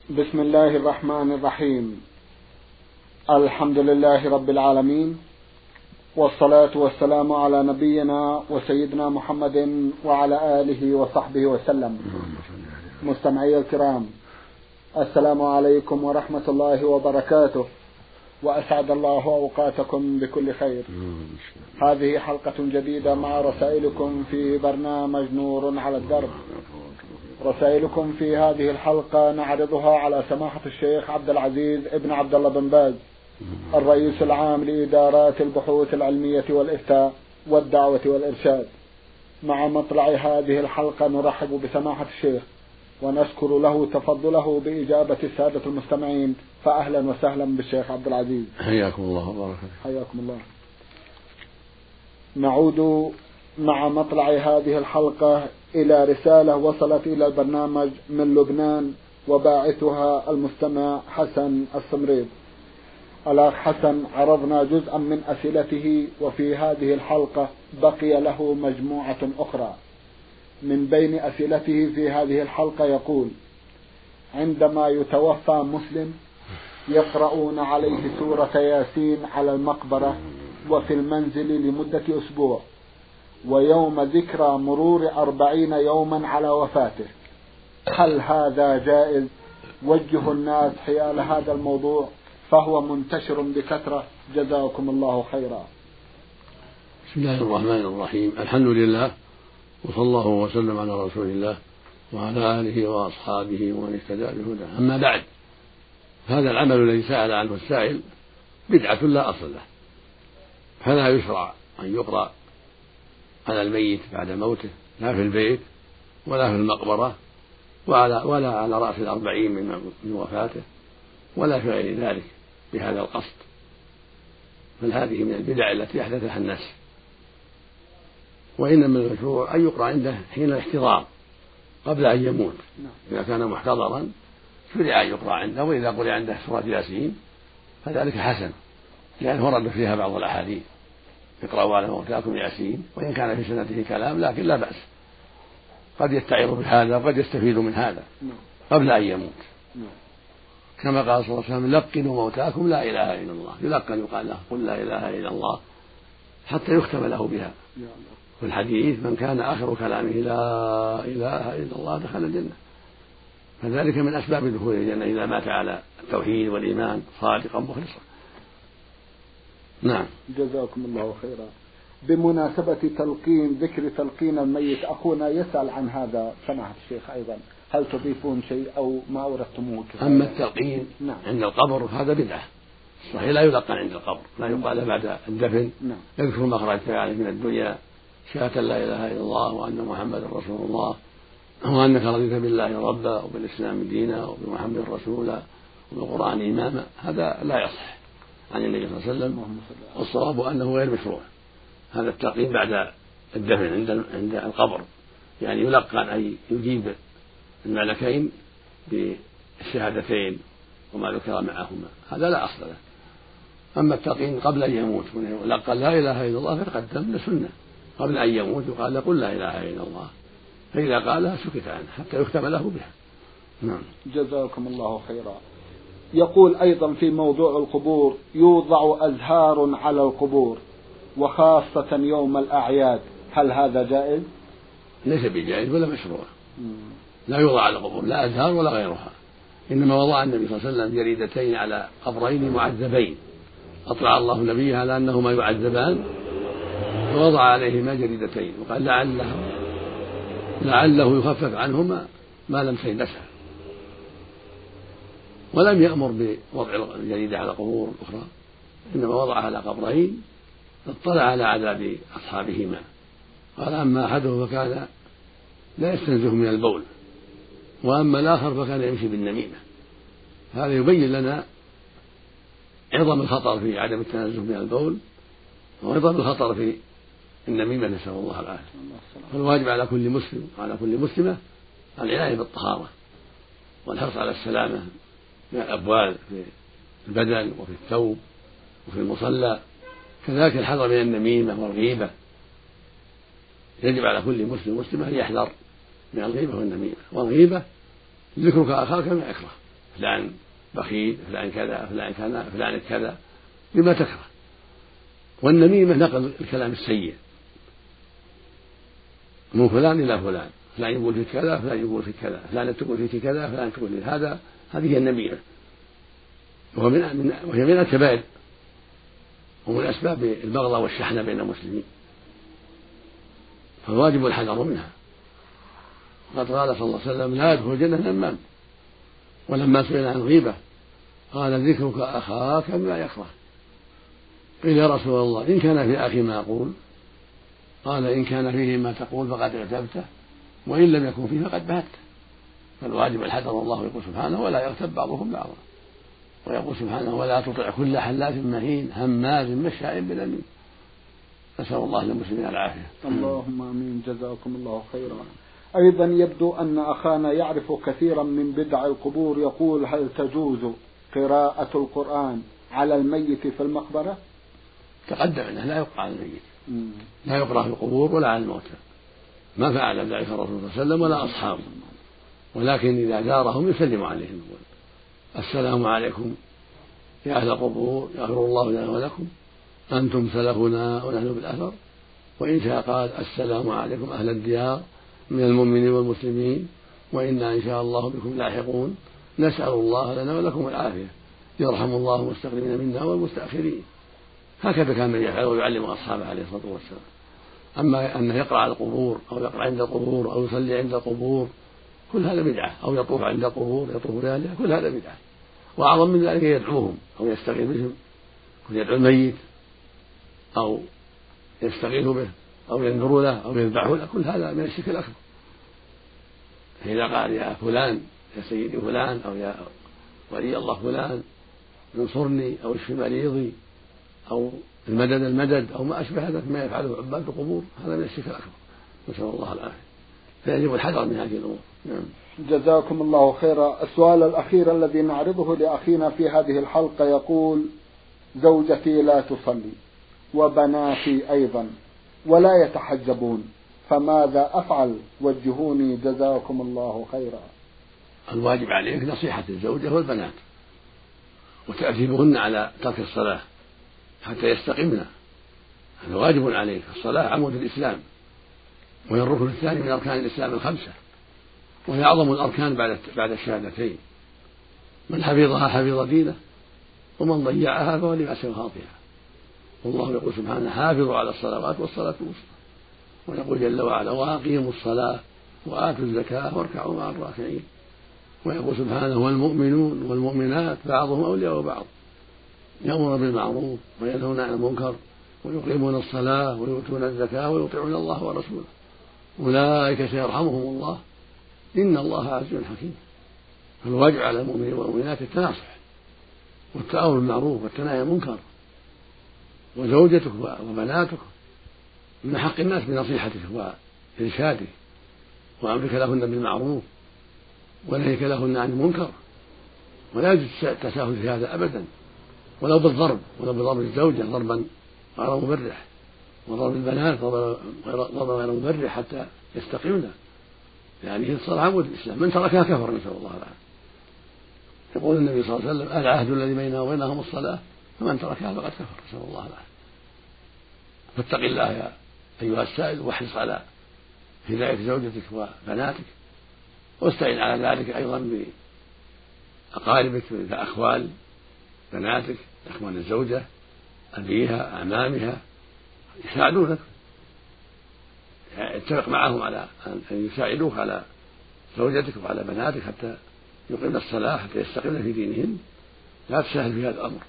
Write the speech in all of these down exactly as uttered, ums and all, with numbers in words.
بسم الله الرحمن الرحيم. الحمد لله رب العالمين، والصلاة والسلام على نبينا وسيدنا محمد وعلى آله وصحبه وسلم. مستمعي الكرام، السلام عليكم ورحمة الله وبركاته، وأسعد الله أوقاتكم بكل خير. هذه حلقة جديدة مع رسائلكم في برنامج نور على الدرب. رسائلكم في هذه الحلقة نعرضها على سماحة الشيخ عبد العزيز ابن عبد الله بن باز، الرئيس العام لإدارات البحوث العلمية والإفتاء والدعوة والإرشاد. مع مطلع هذه الحلقة نرحب بسماحة الشيخ ونشكر له تفضله بإجابة السادة المستمعين، فأهلا وسهلا بالشيخ عبد العزيز. حياكم الله وبارك. حياكم الله. نعود مع مطلع هذه الحلقة إلى رسالة وصلت إلى البرنامج من لبنان، وباعثها المستمع حسن السمريد. الأخ حسن عرضنا جزءا من أسئلته، وفي هذه الحلقة بقي له مجموعة أخرى. من بين أسئلته في هذه الحلقة يقول: عندما يتوفى مسلم يقرؤون عليه سورة ياسين على المقبرة وفي المنزل لمدة أسبوع، ويوم ذكرى مرور أربعين يوما على وفاته، هل هذا جائز؟ وجهوا الناس حيال هذا الموضوع فهو منتشر بكثرة، جزاكم الله خيرا. بسم الله الرحمن الرحيم. الحمد لله، وصلى الله وسلم على رسول الله وعلى آله وأصحابه ومن اهتدى بهداه. أما بعد، هذا العمل الذي سأل عنه السائل بدعة لا أصل له، فلا يشرع أن يقرأ على الميت بعد موته، لا في البيت ولا في المقبرة ولا, ولا على رأس الأربعين من وفاته ولا في غير ذلك بهذا القصد، بل هذه من البدع التي أحدثها الناس. وإنما المشروع أن يقرأ عنده حين الاحتضار قبل أن يموت. إذا كان محتضرا شرع أن يقرأ عنده، وإذا قرأ عنده سورة ياسين فذلك حسن، لأنه ورد فيها بعض الأحاديث: اقرأوا على موتاكم ياسين، وإن كان في سنته كلام لكن لا بأس، قد يتعظ بهذا وقد يستفيد من هذا قبل أن يموت. كما قال صلى الله عليه وسلم: لقنوا موتاكم لا إله إلا الله. يلقن يقال له: قل لا إله إلا الله، حتى يختم له بها. في الحديث: من كان آخر كلامه لا إله إلا الله دخل الجنة. فذلك من أسباب دخول الجنة إذا مات على التوحيد والإيمان صادقا مخلصا. نعم. جزاكم الله خيرا. بمناسبة تلقين ذكر تلقين الميت، أخونا يسأل عن هذا سماحة الشيخ أيضا، هل تضيفون شيء أو ما أوردتموه؟ أما التلقين نعم. عند القبر هذا بدعة صحيح، لا يلقن عند القبر، لا يقال بعد الدفن: نعم. يذكر ما أخرجت عليه من الدنيا، شهادة لا إله إلا الله وأن محمد رسول الله، وأنك رضيت بالله ربا وبالإسلام دينا وبمحمد رسولا وبالقرآن إماما. هذا لا يصح عن النبي صلى الله عليه وسلم، والصواب أنه غير مشروع هذا التلقين بعد الدفن عند عند القبر، يعني يلقن أن يجيب الملكين بالشهادتين وما ذكر معهما، هذا لا أصل له. أما التلقين قبل أن يموت يلقن لا إله إلا الله فتقدم لسنة، قبل أن يموت يقال: قل لا إله إلا الله، فإذا قالها سكت عنه حتى يختم له بها. نعم. جزاكم الله خيرا. يقول أيضا في موضوع القبور: يوضع أزهار على القبور وخاصة يوم الأعياد، هل هذا جائز؟ ليس بجائز ولا مشروع. لا يوضع على القبور لا أزهار ولا غيرها، إنما وضع النبي صلى الله عليه وسلم جريدتين على قبرين معذبين، أطلع الله نبيه على أنهما يعذبان، فوضع عليهما جريدتين وقال لعله لعله يخفف عنهما ما لم تيبسها، ولم يأمر بوضع الجريدة على قبور أخرى، إنما وضعها على قبرين اطلع على عذاب أصحابهما. قال: أما أحدهم فكان لا يستنزه من البول، وأما الآخر فكان يمشي بالنميمة. هذا يبين لنا عظم الخطر في عدم التنزه من البول، وعظم الخطر في النميمة، نسأل الله العافية. فالواجب على كل مسلم وعلى كل مسلمة العناية بالطهارة والحرص على السلامة من الأبوال في البدن وفي الثوب وفي المصلى، كذلك الحذر من النميمة والغيبة. يجب على كل مسلم ومسلمة أن يحذر من الغيبة والنميمة. والغيبة ذكرك أخاك ما يكره، فلان بخيل، فلان كذا، فلان كذا، فلان كذا، بما تكره. والنميمة نقل الكلام السيء من فلان إلى فلان، فلان يقول فيك كذا، فلان يقول فيك كذا، فلان تقول فيك كذا، فلان تقول فيك هذا. هذه هي النميمة، وهي من الكبائر ومن أسباب البغضاء والشحنة بين المسلمين، فالواجب الحذر منها. وقد قال صلى الله عليه وسلم: لا يدخل الجنة نمام. ولما سئل عن الغيبة قال: ذكرك أخاك بما يكره. قيل: يا رسول الله، إن كان في أخي ما أقول؟ قال: إن كان فيه ما تقول فقد اغتبته، وإن لم يكن فيه فقد بهته. فالواجب الحذر. والله يقول سبحانه: ولا يغتب بعضكم بعضا. ويقول سبحانه: ولا تطع كل حلاف مهين هماز مشاء بنميم. نسأل الله للمسلمين العافية. اللهم آمين. جزاكم الله خيرا. أيضا يبدو أن أخانا يعرف كثيرا من بدع القبور، يقول: هل تجوز قراءة القرآن على الميت في المقبرة؟ تقدم أنه لا يقرأ على الميت، لا يقرأ في القبور ولا على الموتى، ما فعل ذلك الرسول صلى الله عليه وسلم ولا أصحابه، ولكن إذا زارهم يسلم عليهم: السلام عليكم يا أهل القبور، يغفر الله لنا ولكم، أنتم سلفنا ونحن بالأثر. وإن شاء قال: السلام عليكم أهل الديار من المؤمنين والمسلمين، وإنا إن شاء الله بكم لاحقون، نسأل الله لنا ولكم العافية، يرحم الله المستقدمين منا والمستأخرين. هكذا كان يفعل ويعلم أصحابه عليه الصلاة والسلام. أما أنه يقرأ على القبور أو يقرأ عند القبور أو يصلي عند القبور كل هذا بدعة، أو يطوف عند القبور يطوف بأهلها، كل هذا بدعة. وأعظم من ذلك يدعوهم أو يستغيث بهم، يدعو الميت أو يستغيث به أو ينذر له أو يذبح له، كل هذا من الشرك الأكبر. فإذا قال: يا فلان، يا سيدي فلان، أو يا ولي الله فلان انصرني أو اشف مريضي أو المدد المدد أو ما أشبه ذلك ما يفعله عباد القبور، هذا من الشرك الأكبر، نسأل الله العافية. فيجب الحذر من هذه الأمور. نعم. جزاكم الله خيرا. السؤال الأخير الذي نعرضه لأخينا في هذه الحلقة يقول: زوجتي لا تصلي وبناتي أيضا ولا يتحجبون، فماذا أفعل؟ وجهوني جزاكم الله خيرا. الواجب عليك نصيحة الزوجة والبنات وتأديبهن على ترك الصلاة حتى يستقمن، هذا واجب عليك. الصلاة عمود الإسلام، وهي الركن الثاني من أركان الإسلام الخمسة، وهي أعظم الأركان بعد بعد الشهادتين. من حفظها حفظ دينه، ومن ضيعها فهو لما سوى خاطئها. والله يقول سبحانه: حافظوا على الصلوات والصلاة الوسطى. ويقول جل وعلا: وأقيموا الصلاة وآتوا الزكاة واركعوا مع الراكعين. ويقول سبحانه: والمؤمنون والمؤمنات بعضهم أولياء بعض، يأمرون بالمعروف وينهون عن المنكر ويقيمون الصلاة ويؤتون الزكاة ويطيعون الله ورسوله، أولئك سيرحمهم الله، إن الله عزيز حكيم. فالواجب على المؤمنين والمؤمنات التناصح والتأمر بالمعروف والتنهي عن المنكر. وزوجتك وبناتك من حق الناس بنصيحتك وإرشادك وأمرك لهن بالمعروف ونهيك لهن عن المنكر، ولا يجوز التساهل في هذا أبدا، ولو بالضرب، ولو بضرب الزوجة ضربا غير مبرح، وضرب البنات ضربا غير مبرح حتى يستقمن، يعني الصلاة عمود الإسلام، من تركها كفر، نسأل الله العافية. يقول النبي صلى الله عليه وسلم: العهد الذي بيننا وبينهم الصلاة، فمن تركها فقد كفر، نسأل الله العافية. فاتق الله يا أيها السائل، واحرص على هداية زوجتك وبناتك، واستعن على ذلك أيضا بأقاربك كأخوال بناتك، أخوان الزوجة، أبيها، أعمامها، يساعدونك، اتفق معهم على أن يساعدوك على زوجتك وعلى بناتك حتى يقيمن الصلاة، حتى يستقمن في دينهن. لا تسهل في هذا الأمر،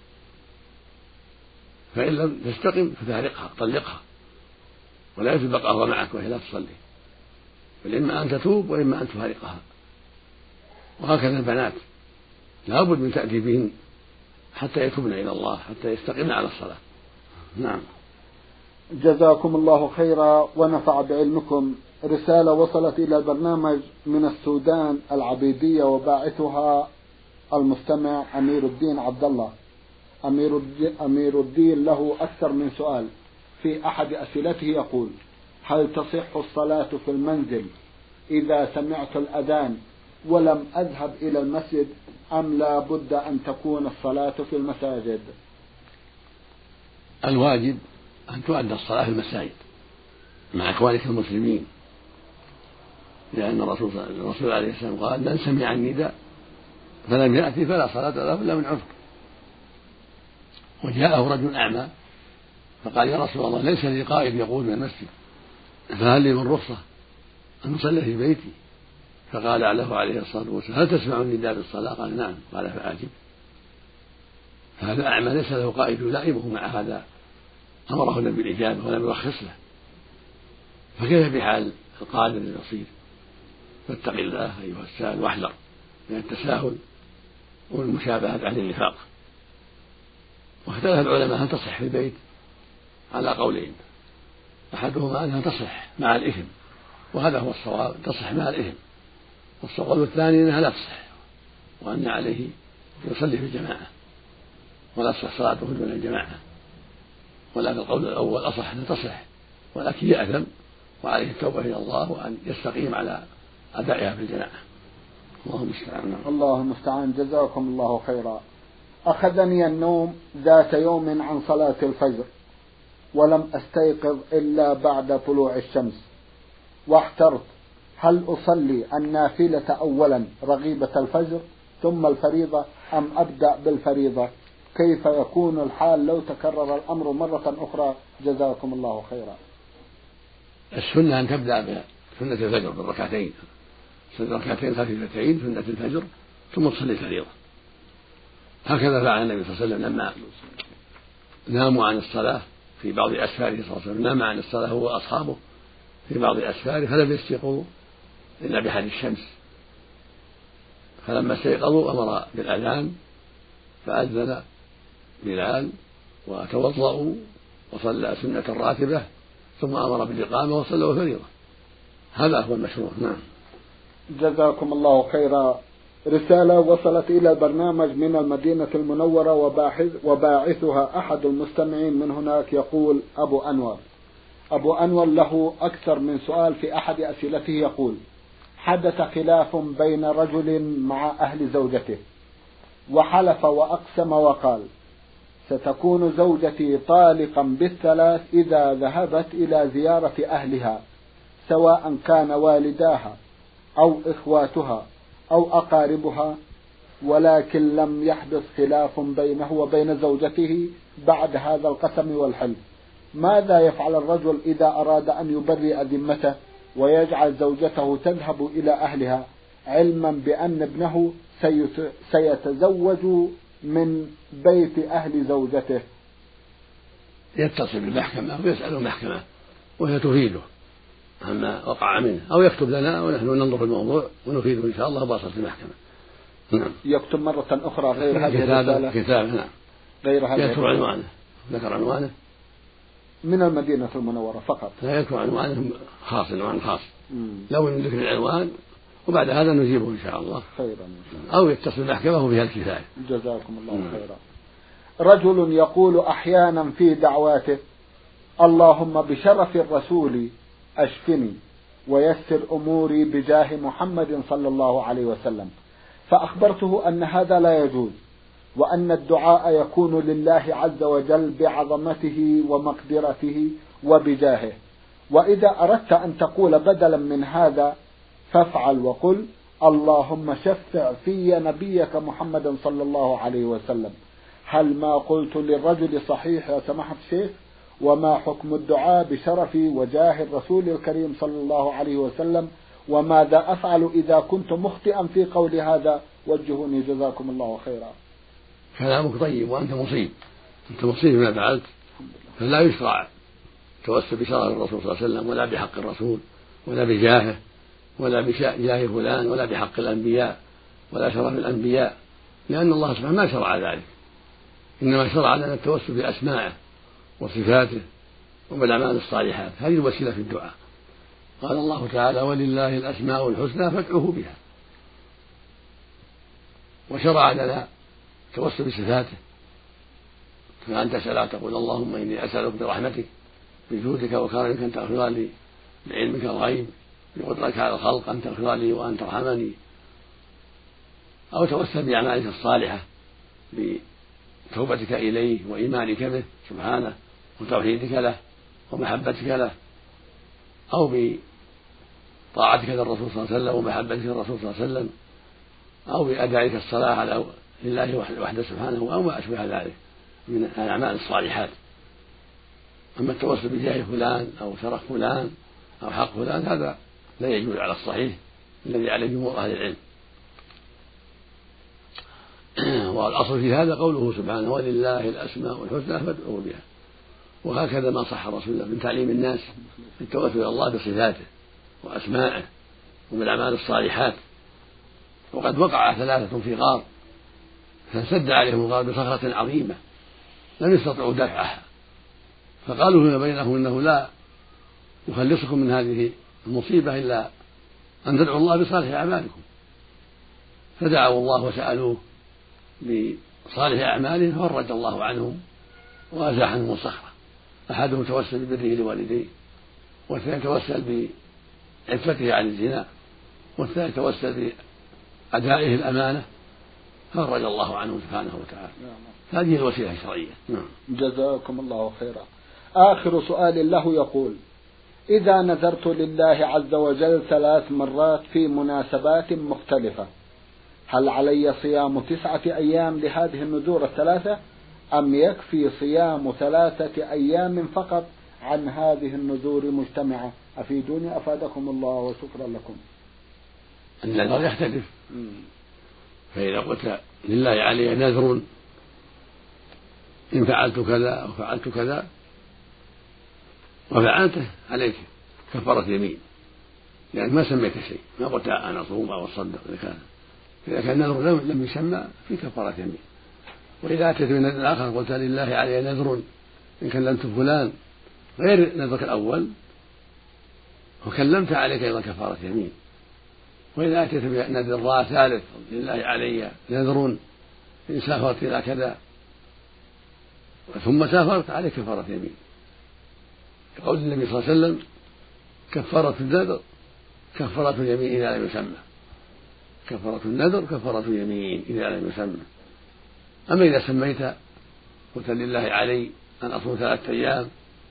فإن لم تستقم فتهرقها، طلقها، ولا يجوز بقاؤها معك وهي لا تصلي، بل إما أن تتوب وإما أن تفارقها. وهكذا البنات لا بد من تأديبهن حتى يتوبن إلى الله، حتى يستقمن على الصلاة. نعم. جزاكم الله خيرا ونفع بعلمكم. رسالة وصلت إلى البرنامج من السودان العبيدية، وباعثها المستمع أمير الدين عبد الله. أمير الدين, أمير الدين له أكثر من سؤال. في أحد أسئلته يقول: هل تصح الصلاة في المنزل إذا سمعت الأذان ولم أذهب إلى المسجد أم لا بد أن تكون الصلاة في المساجد؟ الواجب أن تؤدى الصلاة في المساجد مع إخوانك المسلمين، لأن الرسول الرسول عليه السلام قال: من سمع النداء فلم يأتي فلا صلاة له إلا من عذر. وجاءه رجل أعمى فقال: يا رسول الله، ليس لي قائد يقود من المسجد، فهل لي من رخصة أن أصلي في بيتي؟ فقال له عليه الصلاة والسلام: هل تسمع النداء بالصلاة؟ قال: نعم. قال: فأجب. فهذا أعمى ليس له قائد يلائمه، مع هذا أمره النبي بالإجابة ولم يرخص له، فكيف بحال القادر البصير؟ فاتق الله أيها السائل واحذر من التساهل والمشابهة أهل النفاق. واختلف العلماء هل تصح في البيت على قولين: أحدهما أنها تصح مع الإثم، وهذا هو الصواب، تصح مع الإثم. والصواب الثاني أنها لا تصح، وأن عليه يصلي في الجماعة ولا تصح صلاته دون الجماعة. ولكن القول الأول أصح أنها تصح، ولكن يأثم وعليه التوبة إلى الله وأن يستقيم على أدائها في الجماعة. الله المستعان. الله المستعان. جزاكم الله خيرا. أخذني النوم ذات يوم عن صلاة الفجر ولم أستيقظ إلا بعد طلوع الشمس، واحترت هل أصلي النافلة أولا رغيبة الفجر ثم الفريضة أم أبدأ بالفريضة؟ كيف يكون الحال لو تكرر الأمر مرة أخرى؟ جزاكم الله خيرا. السنة أن تبدأ بسنة الفجر بالركعتين، سنة ركعتين خفيفتين سنة الفجر، ثم تصلي الفريضة. هكذا فعل النبي صلى الله عليه وسلم لما ناموا عن الصلاة في بعض أسفاره صلى الله عليه وسلم، نام عن الصلاة هو وأصحابه في بعض أسفاره فلم يستيقظوا إلا بحر الشمس، فلما استيقظوا أمر بالأذان فأذن بلال وتوضأوا وصلى سنة راتبة ثم أمر بالإقامة وصلوا الفريضة. هذا هو المشروع. نعم. جزاكم الله خيرا. رسالة وصلت إلى البرنامج من المدينة المنورة وباحث وباعثها أحد المستمعين من هناك، يقول أبو أنور. أبو أنور له أكثر من سؤال. في أحد أسئلته يقول: حدث خلاف بين رجل مع أهل زوجته، وحلف وأقسم وقال: ستكون زوجتي طالقا بالثلاث إذا ذهبت إلى زيارة أهلها، سواء كان والداها أو إخواتها أو أقاربها، ولكن لم يحدث خلاف بينه وبين زوجته بعد هذا القسم والحلف. ماذا يفعل الرجل إذا أراد أن يبرئ ذمته ويجعل زوجته تذهب إلى أهلها، علما بأن ابنه سيتزوج من بيت أهل زوجته؟ يتصل بالمحكمة ويسأل المحكمة وهي تفيده عما وقع منه، أو يكتب لنا ونحن ننظر في الموضوع ونفيده إن شاء الله بواسطة المحكمة. نعم. يكتب مرة أخرى غير هذه الرسالة كتاب. نعم. غير هذا يذكر عنوانه، ذكر عنوانه من المدينة المنورة فقط، لا يذكر عنوانه خاص، عنوان خاص لو من ذكر العنوان، وبعد هذا نجيبه إن شاء الله خيرا، أو يتصل المحكمة وفيها الكفاية. جزاكم الله مم. خيرا. رجل يقول أحيانا في دعواته: اللهم بشرف الرسول أشفني ويسر أموري بجاه محمد صلى الله عليه وسلم، فأخبرته أن هذا لا يجوز، وأن الدعاء يكون لله عز وجل بعظمته ومقدرته وبجاهه، وإذا أردت أن تقول بدلا من هذا فافعل وقل: اللهم شفع في نبيك محمد صلى الله عليه وسلم. هل ما قلت للرجل صحيح يا سماحة الشيخ؟ وما حكم الدعاء بشرف وجاه الرسول الكريم صلى الله عليه وسلم؟ وماذا أفعل إذا كنت مخطئا في قول هذا؟ وجهوني جزاكم الله خيرا. كلامك طيب وأنت مصيب، أنت مصيب ما فعلت، فلا يشرع توسل بشرف الرسول صلى الله عليه وسلم ولا بحق الرسول ولا بجاهه ولا بجاه فلان ولا بحق الأنبياء ولا شرف الأنبياء، لأن الله سبحانه ما شرع ذلك، إنما شرع لنا التوسل بأسمائه وصفاته وبالأعمال الصالحات، هذه الوسيلة في الدعاء. قال الله تعالى: ولله الأسماء الحسنى فادعوه بها. وشرع لنا التوسل بصفاته، فأن تسأل تقول: اللهم إني أسألك برحمتك بجودك وكرمك أن تغفر لي، بعلمك الغيب بقدرتك على الخلق أن تغفر لي وأن ترحمني. أو توسل بأعمالك الصالحة بتوبتك إليه وإيمانك به سبحانه وتوحيدك له ومحبتك له، أو بطاعتك للرسول صلى الله عليه وسلم ومحبتك للرسول صلى الله عليه وسلم، أو بأدائك الصلاة على لله وحده سبحانه، أو ما أشبه ذلك من الأعمال الصالحات. أما التوسل بجاه فلان أو شرف فلان أو حق فلان هذا لا يجوز على الصحيح الذي عليه جمهور أهل العلم. والأصل في هذا قوله سبحانه ولله الأسماء الحسنى فادعوا بها، وهكذا ما صح رسول الله من تعليم الناس التوسل إلى الله بصفاته وأسمائه وبالأعمال الصالحات. وقد وقع ثلاثة في غار فانسد عليهم الغار بصخرة عظيمة لم يستطيعوا دفعها، فقالوا فيما بينهم إنه لا يخلصكم من هذه المصيبة إلا أن تدعوا الله بصالح أعمالكم، فدعوا الله وسألوه بصالح أعمالهم ففرج الله عنهم وأزاح عنهم الصخرة. أحدهم توسل ببره لوالديه، والثاني توسل بعفته عن الزنا، والثاني توسل بأدائه الأمانة فرج الله عنه سبحانه وتعالى. هذه الوسيلة الشرعية. نعم. جزاكم الله خيرا. آخر سؤال له يقول: إذا نذرت لله عز وجل ثلاث مرات في مناسبات مختلفة هل علي صيام تسعة أيام لهذه النذور الثلاثة أم يكفي صيام ثلاثة أيام فقط عن هذه النذور المجتمعة؟ أفيدوني أفادكم الله وشكرا لكم. النذر يختلف، فإذا قلت لله علي نذر إن فعلت كذا أو فعلت كذا وفعلته عليك كفارة يمين، لأنك ما سميت شيء، ما قلت أنا أصوم أو أصدق. إذا كان إذا كان نذر لم يسمى في كفارة يمين. وإذا أتيت من نذر آخر قلت لله علي نذر إن كلمت فلان غير نذرك الأول وكلمت عليك أيضا كفارة يمين. وإذا أتيت بنذر ثالث لله علي نذر إن سافرت إلى كذا ثم سافرت عليك كفارة يمين، قول النبي صلى الله عليه وسلم كفارة النذر كفارة اليمين إذا لم يسمى، كفارة النذر كفارة يمين إذا لم يسمى. أما إذا سميت قلت لله علي أن أصوم ثلاثة أيام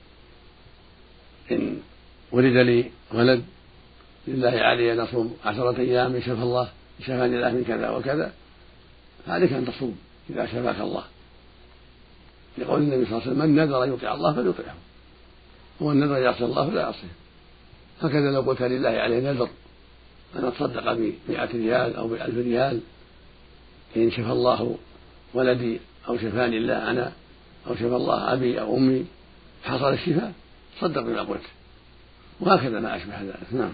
إن ولد لي ولد، لله علي أن أصوم عشرة أيام إن شفى الله شفاني الله من كذا وكذا، عليك أن تصوم إذا شفاك الله، لقول النبي صلى الله عليه وسلم من نذر أن يطيع الله فليطيعه ومن نذر يعصي الله فلا يعصيه. هكذا لو قلت لله علي نذر أن أتصدق بمئة ريال أو بألف ريال إن شفى الله ولدي أو شفاني الله أنا أو شفى الله أبي أو أمي حصل الشفاء صدق بما قلت، وهكذا ما أشبه ذلك. نعم.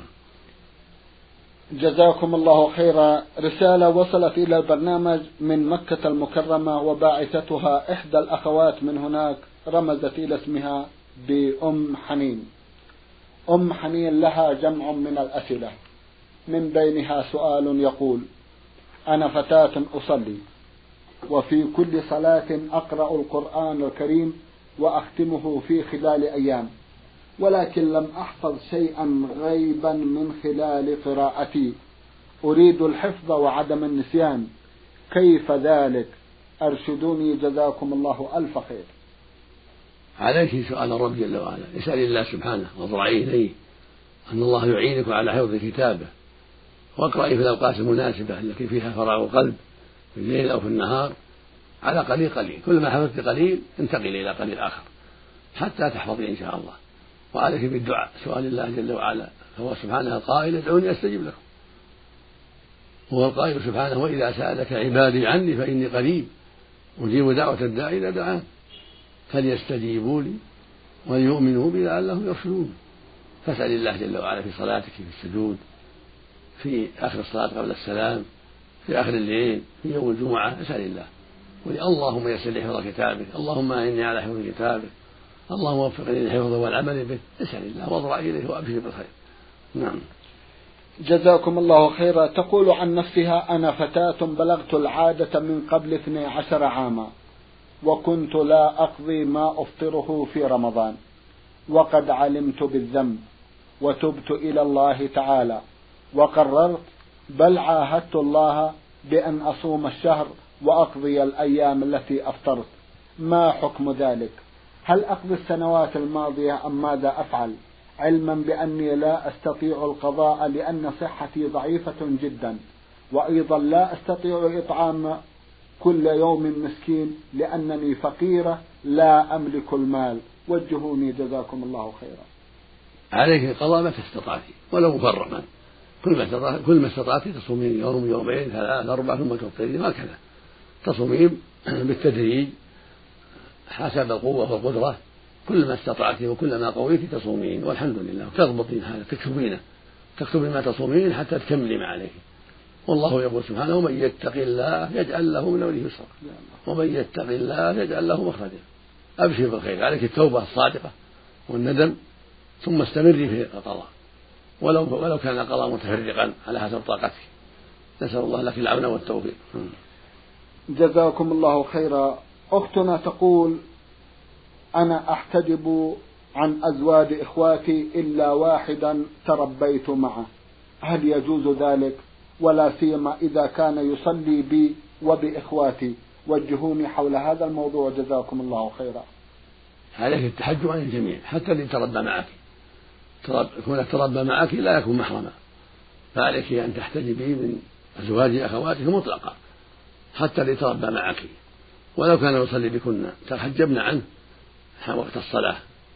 جزاكم الله خيرا. رسالة وصلت إلى البرنامج من مكة المكرمة وباعثتها إحدى الأخوات من هناك، رمزت إلى اسمها بأم حنين. أم حنين لها جمع من الأسئلة، من بينها سؤال يقول: أنا فتاة أصلي وفي كل صلاة أقرأ القرآن الكريم وأختمه في خلال أيام، ولكن لم أحفظ شيئا غيبا من خلال قراءتي، أريد الحفظ وعدم النسيان، كيف ذلك؟ أرشدوني جزاكم الله ألف خير. عليك سؤال رب جل وعلا، اسأل الله سبحانه واضرعي إليه أن الله يعينك على حفظ كتابه، واقرأي في الأوقات المناسبة التي فيها فراغ القلب في الليل أو في النهار على قليل قليل، كل ما حفظت قليل انتقل إلى قليل آخر حتى تحفظي إن شاء الله. وعليك بالدعاء، سؤال الله جل وعلا، فهو سبحانه القائل ادعوني أستجب لكم، هو القائل سبحانه وإذا سألك عبادي عني فإني قريب أجيب دعوة الداعي إذا دعان فليستجيبوا لي وليؤمنوا بي لعلهم يرشدون. فاسأل الله جل وعلا في صلاتك في السجود، في آخر الصلاة قبل السلام، في آخر الليل، في يوم الجمعة، اسأل الله قل اللهم يسر لي حفظ كتابك، اللهم أعني على حفظ كتابك، اللهم وفقني للحفظ والعمل به، اسأل الله واضرع إليه وأبشر بالخير. نعم. جزاكم الله خيرا. تقول عن نفسها: أنا فتاة بلغت العادة من قبل اثني عشر عاما، وكنت لا أقضي ما أفطره في رمضان، وقد علمت بالذنب وتبت إلى الله تعالى وقررت بل عاهدت الله بأن أصوم الشهر وأقضي الأيام التي أفطرت، ما حكم ذلك؟ هل أقضي السنوات الماضية أم ماذا أفعل، علما بأني لا أستطيع القضاء لأن صحتي ضعيفة جدا، وأيضا لا أستطيع إطعام كل يوم مسكين لأنني فقيرة لا أملك المال، وجهوني جزاكم الله خيرا. عليك القضاء ما تستطعت ولو مفرقا، كل ما استطعت كل ما استطعت تصومين يوم يومين ثلاثة أربعة ثم تفطرين، هكذا تصومين بالتدريج حسب القوة والقدرة، كل ما استطعت وكل ما قويت تصومين والحمد لله، وتضبطين هذا تكتبينه تكتبين ما تصومين حتى تكملي ما عليك. والله يقول سبحانه: ومن يتق الله يجعل له من أمره يسرا ومن يتق الله يجعل له مخرجا. أبشر بالخير، عليك التوبة الصادقة والندم، ثم استمري في القضاء ولو ولو كان القضاء متفرقا على حسب طاقتك. نسأل الله لك العون والتوفيق. جزاكم الله خيرا. أختنا تقول: أنا أحتجب عن أزواج إخواتي إلا واحدا تربيت معه، هل يجوز ذلك؟ ولا سيما إذا كان يصلي بي وبإخواتي، وجهوني حول هذا الموضوع جزاكم الله خيرا. عليك التحجب عن الجميع حتى اللي تربى معك، كونك تربى معك لا يكون محرما، فعليك أن تحتجبي من أزواج أخواتك مطلقا حتى اللي تربى معك، ولو كان يصلي بكن تحجبن عنه وقت الصلاة،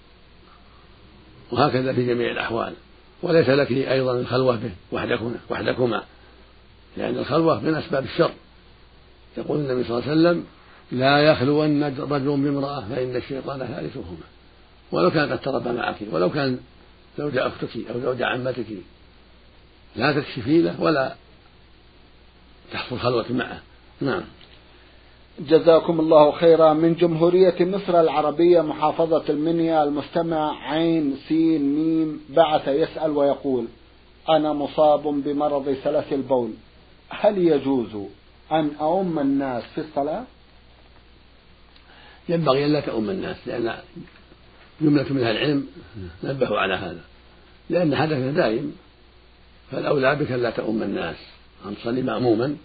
وهكذا في جميع الأحوال. وليس لك أيضا الخلوة به وحدكما, وحدكما لأن الخلوة من أسباب الشر. يقول النبي صلى الله عليه وسلم: لا يخلون رجل بامرأة فإن الشيطان ثالثهما. ولو كان قد تربى معك، ولو كان زوج أختك أو زوج عمتك، لا تكشفي له ولا تحصل خلوة معه. نعم. جزاكم الله خيرا. من جمهورية مصر العربية محافظة المنيا، المستمع عين سين ميم بعث يسأل ويقول: أنا مصاب بمرض سلس البول، هل يجوز أن أؤم الناس في الصلاة؟ ينبغي أن لا تؤم الناس، لأن جملة من أهل العلم نبهوا على هذا، لأن حدث دائم، فالأولى بك لا تؤم الناس، أن تصلي مأموما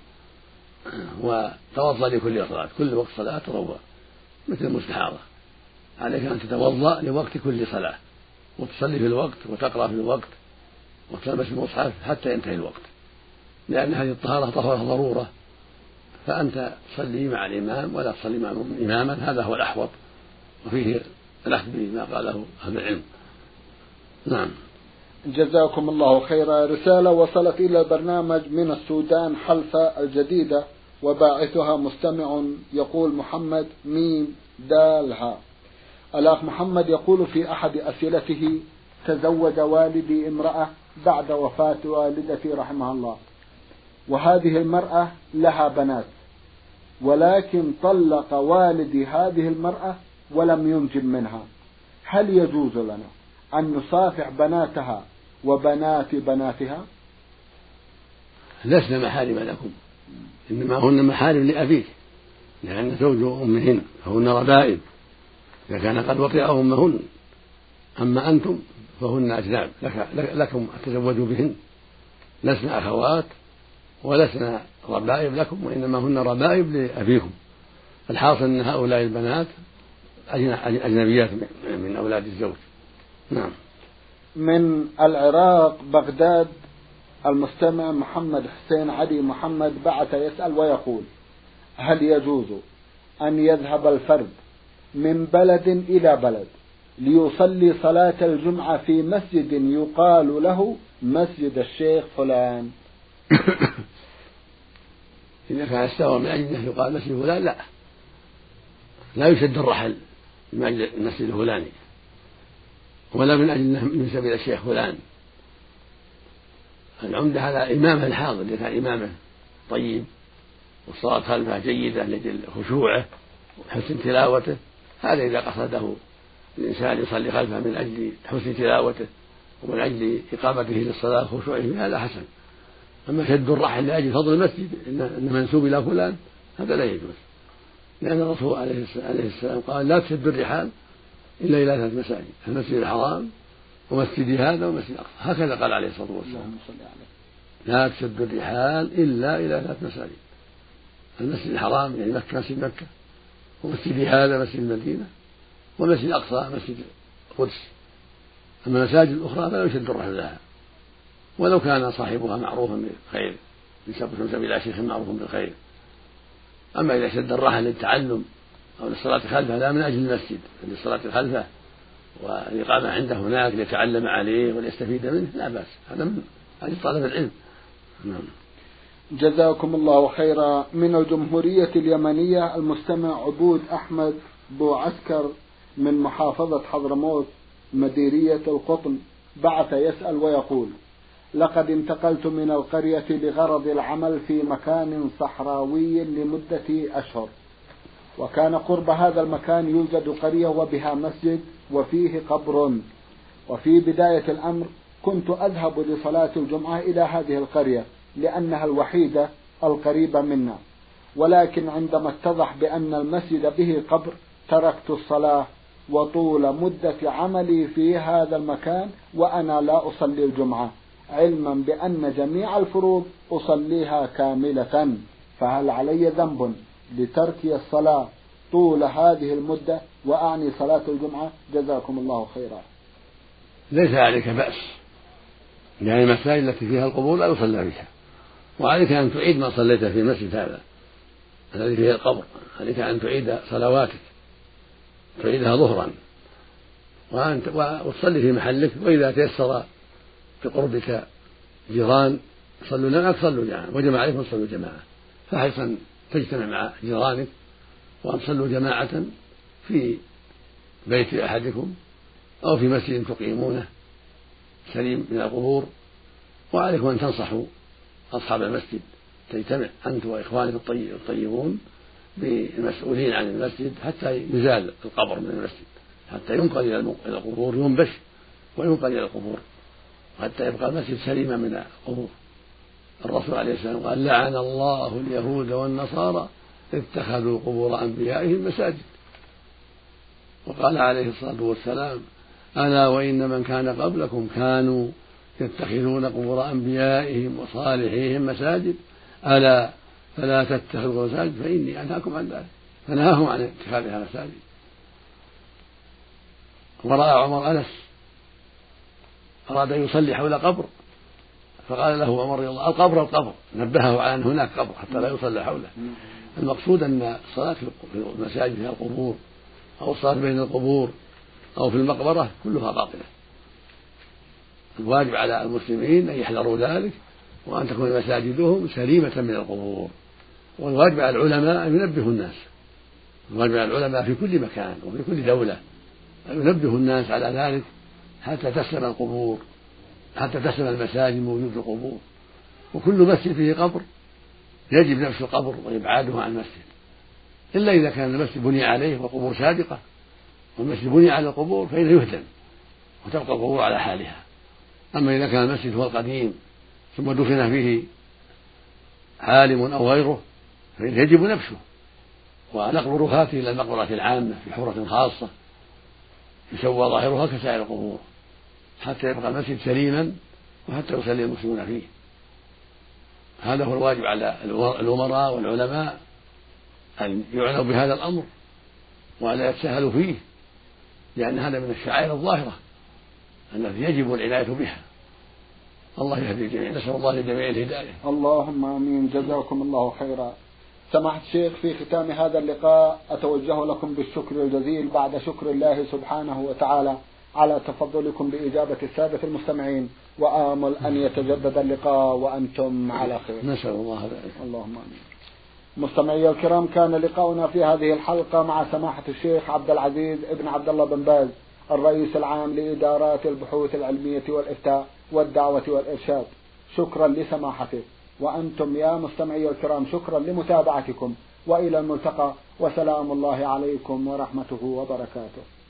وتوضأ لكل صلاة، كل وقت صلاة تروى مثل المستحاضة، عليك أن تتوضأ لوقت كل صلاة وتصلي في الوقت وتقرأ في الوقت وتلبس المصحف حتى ينتهي الوقت، لأن هذه الطهارة طهارة ضرورة، فأنت تصلي مع الإمام ولا تصلي مع إماما، هذا هو الأحوط، وفيه الأخذ بما قاله أهل العلم. نعم. جزاكم الله خيرا. رسالة وصلت إلى البرنامج من السودان حلفة الجديدة، وباعثها مستمع يقول محمد ميم دالها. الأخ محمد يقول في أحد أسئلته: تزوج والدي امرأة بعد وفاة والدتي رحمها الله، وهذه المرأة لها بنات، ولكن طلق والدي هذه المرأة ولم ينجب منها، هل يجوز لنا أن نصافح بناتها وبنات بناتها؟ لسنا محارم لكم، إنما هن محارم لأبيك، لأن زوج أمهن فهن ربائب إذا كان قد وطئ أمهن، أما أنتم فهن أجناب لك لكم تزوجوا بهن، لسنا أخوات ولسنا ربائب لكم، وإنما هن ربائب لأبيكم. الحاصل أن هؤلاء البنات أجنبيات من أولاد الزوج. نعم. من العراق بغداد، المستمع محمد حسين علي محمد بعث يسأل ويقول: هل يجوز أن يذهب الفرد من بلد إلى بلد ليصلي صلاة الجمعة في مسجد يقال له مسجد الشيخ فلان؟ إذا كان استوى من أجل أنه يقال مسجد فلان لا لا يشد الرحل من أجل المسجد الفلاني، ولا من أجل من سبيل الشيخ فلان. العمدة على إمامه الحاضر، إذا كان إمامه طيب والصلاة خلفه جيدة لأجل خشوعه وحسن تلاوته، هذا إذا قصده الإنسان يصلي خلفه من أجل حسن تلاوته ومن أجل إقامته للصلاة وخشوعه، هذا حسن. أما شد الرحل لأجل فضل المسجد إن منسوب إلى فلان، هذا لا يجوز، لأن الرسول عليه السلام قال: لا تشد الرحال إلا إلى ثلاث مساجد، المسجد الحرام ومسجدي هذا ومسجد الأقصى، هكذا قال عليه الصلاة والسلام: لا تشد الرحال إلا إلى ثلاث مساجد، المسجد الحرام يعني مكة مسجد مكة، ومسجد هذا مسجد المدينة، والمسجد الأقصى مسجد القدس. أما المساجد الأخرى فلا يشد الرحل لها ولو كان صاحبها معروفا بالخير، يسمى إلى شيخ معروف بالخير. أما إذا شد الرحل للتعلم أو للصلاة خلفه لا من أجل المسجد، للصلاة خلفه والإقامة عنده هناك ليتعلم عليه وليستفيد منه لا بأس، هذا من أجل طلب العلم. نعم. جزاكم الله خيرا. من الجمهورية اليمنية المستمع عبود أحمد بو عسكر من محافظة حضرموت مديرية القطن بعث يسأل ويقول: لقد انتقلت من القرية لغرض العمل في مكان صحراوي لمدة أشهر، وكان قرب هذا المكان يوجد قرية وبها مسجد وفيه قبر، وفي بداية الأمر كنت أذهب لصلاة الجمعة إلى هذه القرية لأنها الوحيدة القريبة منا، ولكن عندما اتضح بأن المسجد به قبر تركت الصلاة، وطول مدة عملي في هذا المكان وأنا لا أصلي الجمعة، علما بأن جميع الفروض أصليها كاملة، فهل علي ذنب لتركي الصلاة طول هذه المدة وأعني صلاة الجمعة؟ جزاكم الله خيرا. ليس عليك بأس، يعني المساجد التي فيها القبور لا يصلى فيها، وعليك أن تعيد ما صليت في المسجد هذا الذي فيه القبر، عليك أن تعيد صلواتك، تعيدها ظهرا وتصلي في محلك، وإذا تيسر في قربك جيران صلوا لك صلوا جماعة، وجمع عليكم صلوا جماعة، فحرص أن تجتمع مع جيرانك وأن تصلوا جماعة في بيت أحدكم أو في مسجد تقيمونه سليم من القبور. وعليكم أن تنصحوا أصحاب المسجد، تجتمع أنت وإخوانك الطيبون بالمسؤولين عن المسجد حتى يزال القبر من المسجد، حتى ينقل إلى القبور، ينبش وينقل إلى القبور حتى يبقى المسجد سليما من القبور. الرسول عليه السلام قال: لعن الله اليهود والنصارى اتخذوا قبور أنبيائهم مساجد. وقال عليه الصلاة والسلام: ألا وإن من كان قبلكم كانوا يتخذون قبور أنبيائهم وصالحيهم مساجد، ألا فلا تتخذوا مساجد فإني أنهاكم عن ذلك، فنهاهم عن اتخاذها مساجد. ورأى عمر أنس أراد أن يصلي حول قبر، فقال له عمر رضي الله عنه: القبر القبر، نبهه على أن هناك قبر حتى لا يصلى حوله. المقصود أن الصلاة في المساجد فيها القبور أو الصلاة بين القبور أو في المقبرة كلها باطلة. الواجب على المسلمين أن يحذروا ذلك، وأن تكون مساجدهم سليمة من القبور. والواجب على العلماء أن ينبهوا الناس، الواجب على العلماء في كل مكان وفي كل دولة أن ينبهوا الناس على ذلك حتى تسلم القبور، حتى تسلم المساجد من وجود القبور. وكل مسجد فيه قبر يجب نفس القبر وإبعاده عن المسجد، إلا إذا كان المسجد بني عليه وقبور سابقة، والمسجد بني على القبور فإنه يهدم وتبقى القبور على حالها. أما إذا كان المسجد هو القديم ثم دفن فيه عالم أو غيره فإنه يجب نبشه ونقل رفاته إلى المقبرة العامة في حفرة خاصة يسوى ظاهرها كسائر القبور حتى يبقى المسجد سليما وحتى يصلي المسلمون فيه. هذا هو الواجب على الأمراء والعلماء أن يعنوا بهذا الأمر ولا يتساهلوا فيه، لأن هذا من الشعائر الظاهرة التي يجب العناية بها. الله يهدي الجميع، نسأل الله للجميع الهداية. اللهم آمين. جزاكم الله خيرا. سماحة الشيخ، في ختام هذا اللقاء أتوجه لكم بالشكر الجزيل بعد شكر الله سبحانه وتعالى على تفضلكم بإجابة السادة المستمعين، وآمل أن يتجدد اللقاء وأنتم على خير. نسأل الله ذلك. اللهم آمين. مستمعي الكرام، كان لقاؤنا في هذه الحلقة مع سماحة الشيخ عبد العزيز ابن عبد الله بن باز، الرئيس العام لإدارات البحوث العلمية والإفتاء والدعوة والإرشاد. شكرا لسماحته، وأنتم يا مستمعي الكرام شكرا لمتابعتكم، وإلى الملتقى، وسلام الله عليكم ورحمته وبركاته.